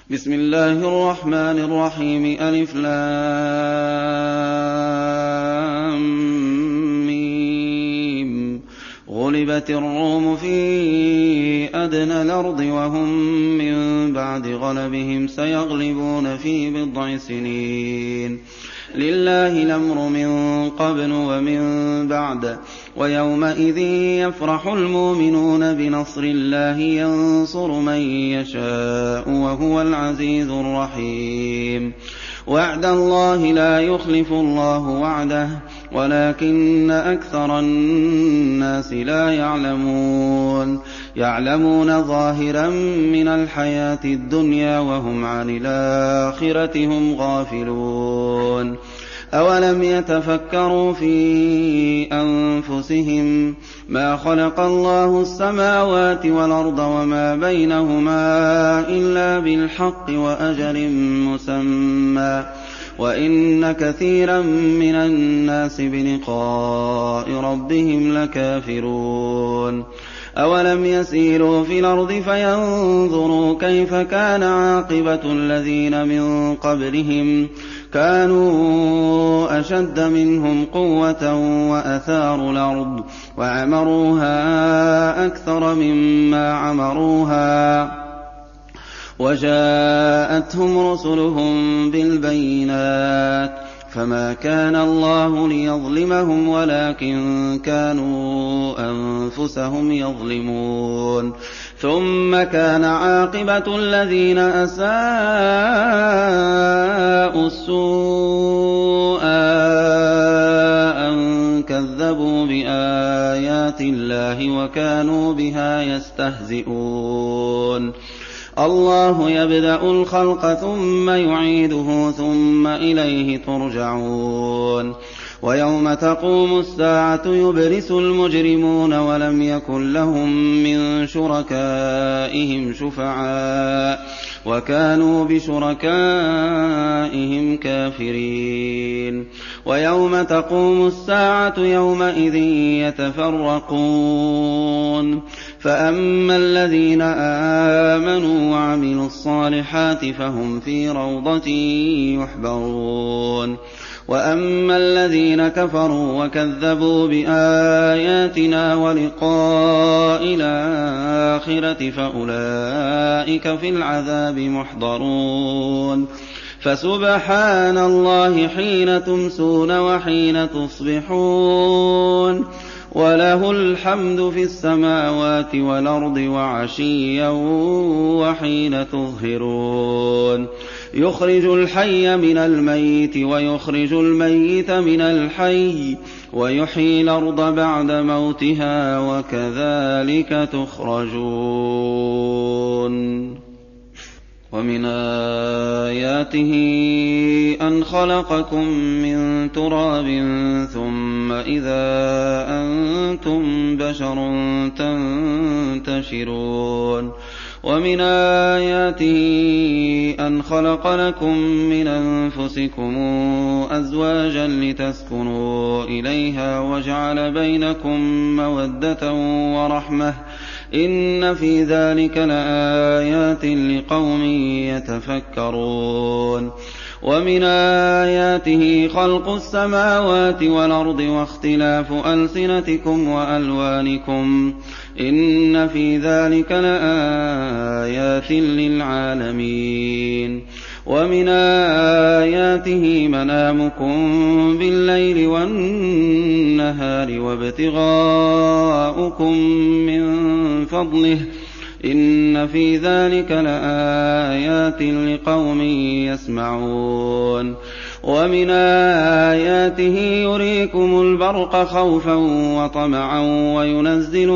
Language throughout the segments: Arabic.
بسم الله الرحمن الرحيم ألف لام ميم. غلبت الروم في أدنى الأرض وهم من بعد غلبهم سيغلبون في بضع سنين. لله الأمر من قبل ومن بعد. ويومئذ يفرح المؤمنون بنصر الله ينصر من يشاء وهو العزيز الرحيم. وعد الله لا يخلف الله وعده ولكن أكثر الناس لا يعلمون ظاهرا من الحياة الدنيا وهم عن الآخرة هم غافلون. أولم يتفكروا في أنفسهم ما خلق الله السماوات والأرض وما بينهما إلا بالحق وأجل مسمى وإن كثيرا من الناس بلقاء ربهم لكافرون. أولم يسيروا في الأرض فينظروا كيف كان عاقبة الذين من قبلهم كانوا أشد منهم قوة وأثاروا الأرض وعمروها أكثر مما عمروها وجاءتهم رسلهم بالبينات فما كان الله ليظلمهم ولكن كانوا أنفسهم يظلمون. ثم كان عاقبة الذين أساءوا السوء أن كذبوا بآيات الله وكانوا بها يستهزئون. الله يبدأ الخلق ثم يعيده ثم إليه ترجعون. ويوم تقوم الساعة يبلس المجرمون ولم يكن لهم من شركائهم شفعاء وكانوا بشركائهم كافرين. ويوم تقوم الساعة يومئذ يتفرقون فأما الذين آمنوا وعملوا الصالحات فهم في روضة يحبرون. وأما الذين كفروا وكذبوا بآياتنا ولقاء الآخرة فأولئك في العذاب محضرون. فسبحان الله حين تمسون وحين تصبحون وله الحمد في السماوات والأرض وعشيا وحين تظهرون. يخرج الحي من الميت ويخرج الميت من الحي ويحيي الأرض بعد موتها وكذلك تخرجون. ومن آياته أن خلقكم من تراب ثم إذا أنتم بشر تنتشرون. ومن آياته أن خلق لكم من أنفسكم أزواجا لتسكنوا إليها وجعل بينكم مودة ورحمة إن في ذلك لآيات لقوم يتفكرون. ومن آياته خلق السماوات والأرض واختلاف ألسنتكم وألوانكم إن في ذلك لآيات للعالمين. ومن آياته منامكم بالليل والنهار وابتغاؤكم من فضله إن في ذلك لآيات لقوم يسمعون. ومن آياته يريكم البرق خوفا وطمعا وينزل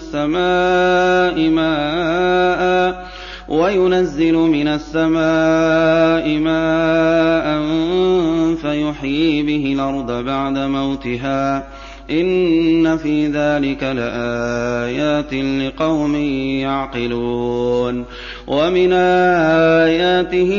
من السماء ماء فيحيي به الأرض بعد موتها إن في ذلك لآيات لقوم يعقلون. ومن آياته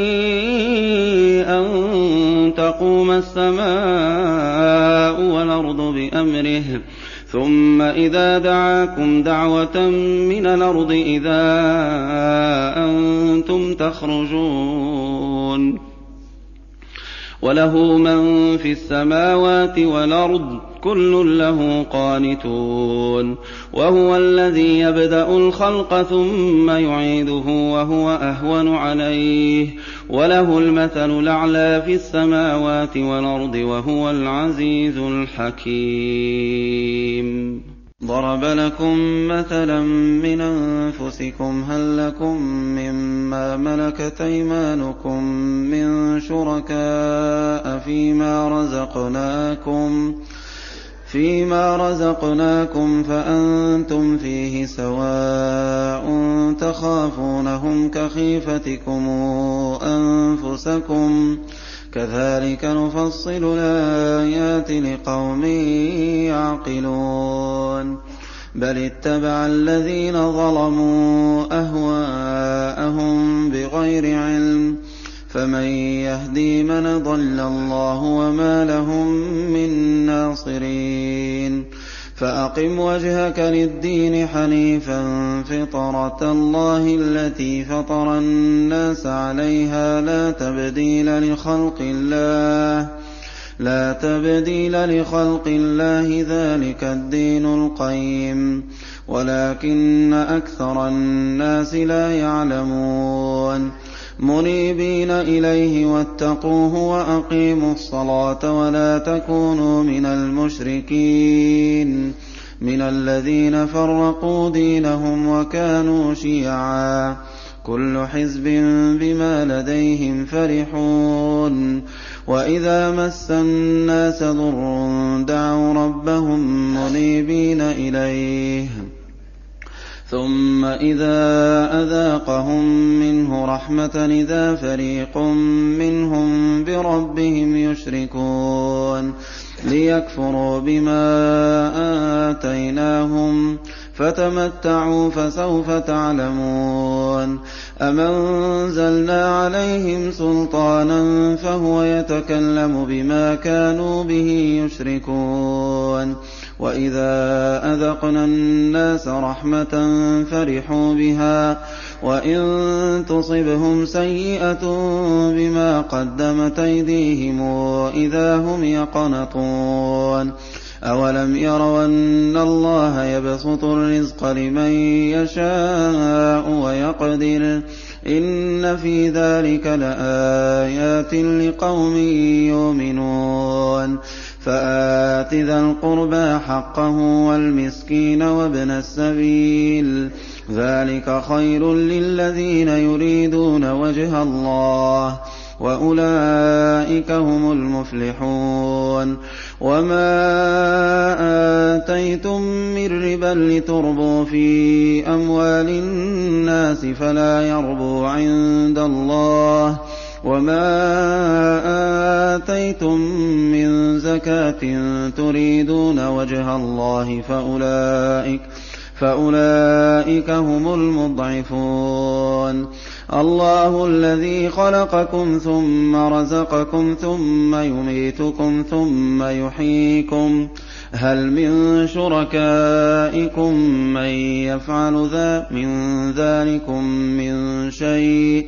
أن تقوم السماء والأرض بأمره ثم إذا دعاكم دعوة من الأرض إذا أنتم تخرجون وله من في السماوات والأرض كل له قانتون وهو الذي يبدأ الخلق ثم يعيده وهو أهون عليه وله المثل الأعلى في السماوات والأرض وهو العزيز الحكيم. ضرب لكم مثلا من أنفسكم هل لكم مما ملكت أيمانكم من شركاء فيما رزقناكم فأنتم فيه سواء تخافونهم كخيفتكم أنفسكم كذلك نفصل الآيات لقوم يعقلون بل اتبع الذين ظلموا أهواءهم بغير علم فمن يهدي من ضل الله وما لهم من ناصرين فأقم وجهك للدين حنيفا فطرة الله التي فطر الناس عليها لا تبديل لخلق الله ذلك الدين القيم ولكن أكثر الناس لا يعلمون منيبين إليه واتقوه وأقيموا الصلاة ولا تكونوا من المشركين من الذين فرقوا دينهم وكانوا شيعا كل حزب بما لديهم فرحون وإذا مس الناس ضر دعوا ربهم منيبين إليه ثم إذا أذاقهم منه رحمة إذا فريق منهم بربهم يشركون ليكفروا بما آتيناهم فتمتعوا فسوف تعلمون أم أنزلنا عليهم سلطانا فهو يتكلم بما كانوا به يشركون وإذا أذقنا الناس رحمة فرحوا بها وإن تصبهم سيئة بما قدمت أيديهم إذا هم يقنطون أولم يروا أن الله يبسط الرزق لمن يشاء ويقدر إن في ذلك لآيات لقوم يؤمنون فآت ذا القربى حقه والمسكين وابن السبيل ذلك خير للذين يريدون وجه الله وأولئك هم المفلحون وما آتيتم من ربا لتربوا في أموال الناس فلا يربو عند الله وما آتيتم من زكاة تريدون وجه الله فأولئك هم المضعفون الله الذي خلقكم ثم رزقكم ثم يميتكم ثم يحييكم هل من شركائكم من يفعل من ذلكم من شيء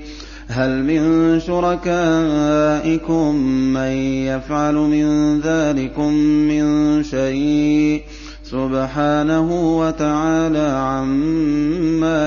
سبحانه وتعالى عما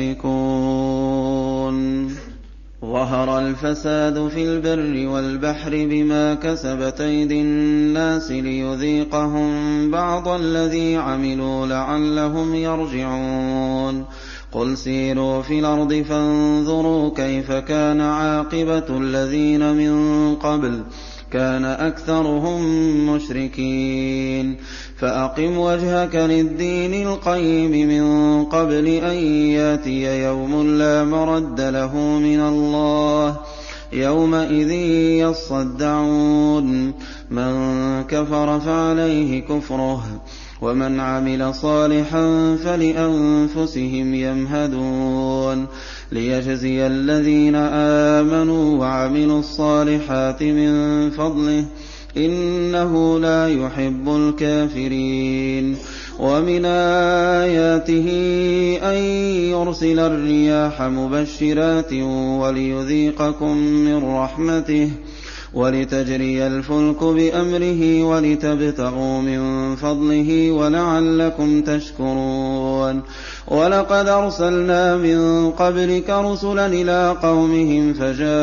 يشركون ظهر الفساد في البر والبحر بما كسبت أيدي الناس ليذيقهم بعض الذي عملوا لعلهم يرجعون قل سيروا في الأرض فانظروا كيف كان عاقبة الذين من قبل كان أكثرهم مشركين فأقم وجهك للدين القيم من قبل أن ياتي يوم لا مرد له من الله يومئذ يصدعون من كفر فعليه كفره ومن عمل صالحا فلأنفسهم يمهدون ليجزي الذين آمنوا وعملوا الصالحات من فضله إنه لا يحب الكافرين ومن آياته أن يرسل الرياح مبشرات وليذيقكم من رحمته ولتجري الفلك بأمره ولتبتغوا من فضله ولعلكم تشكرون ولقد أرسلنا من قبلك رسلا إلى قومهم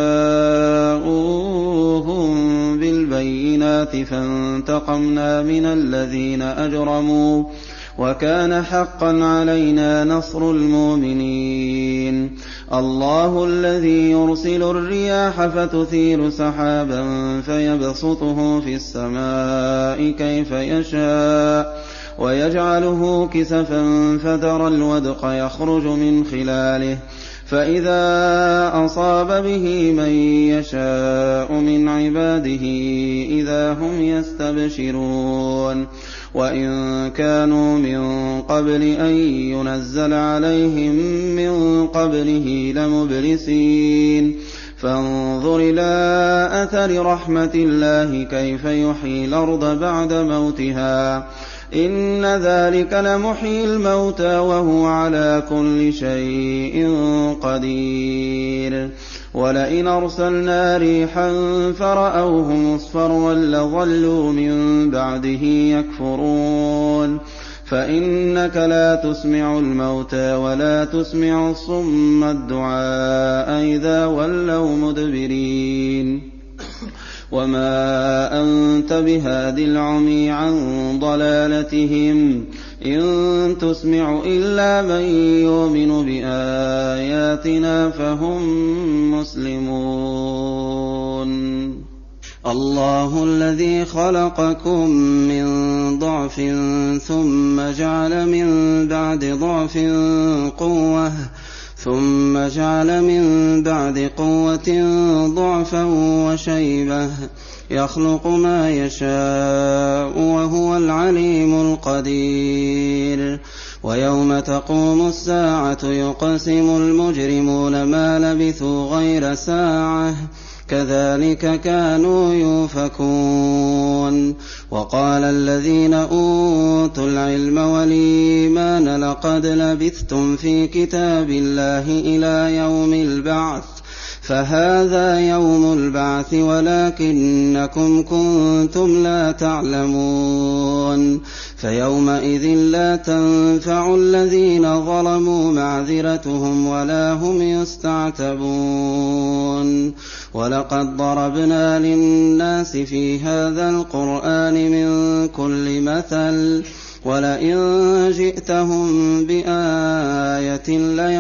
فجاءوهم بالبينات فانتقمنا من الذين أجرموا وكان حقا علينا نصر المؤمنين الله الذي يرسل الرياح فتثير سحابا فيبسطه في السماء كيف يشاء ويجعله كسفا فترى الودق يخرج من خلاله فإذا أصاب به من يشاء من عباده إذا هم يستبشرون وإن كانوا من قبل أن ينزل عليهم من قبله لمبلسين فانظر إلى أثر رحمة الله كيف يحيي الأرض بعد موتها إن ذلك لمحيي الموتى وهو على كل شيء قدير ولئن أرسلنا ريحا فرأوه مصفرا لظلوا من بعده يكفرون فإنك لا تسمع الموتى ولا تسمع الصم الدعاء إذا ولوا مدبرين وما أنت بهاد العمي عن ضلالتهم إن تسمع إلا من يؤمن بآياتنا فهم مسلمون الله الذي خلقكم من ضعف ثم جعل من بعد ضعف قوة ثم جعل من بعد قوة ضعفا وشيبة يخلق ما يشاء وهو العليم القدير ويوم تقوم الساعة يقسم المجرمون ما لبثوا غير ساعة كذلك كانوا يؤفكون وقال الذين أوتوا العلم والإيمان لقد لبثتم في كتاب الله إلى يوم البعث فهذا يوم البعث ولكنكم كنتم لا تعلمون فيومئذ لا تنفع الذين ظلموا معذرتهم ولا هم يستعتبون ولقد ضربنا للناس في هذا القرآن من كل مثل ولئن جئتهم بآية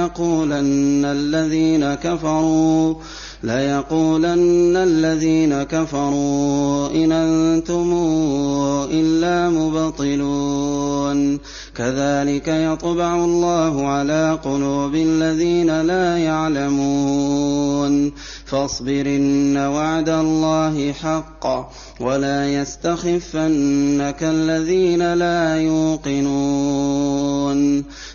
ليقولن الذين كفروا إن أنتم إلا مبطلون كذلك يطبع الله على قلوب الذين لا يعلمون فاصبر إن وعد الله حق ولا يستخفنك الذين لا يوقنون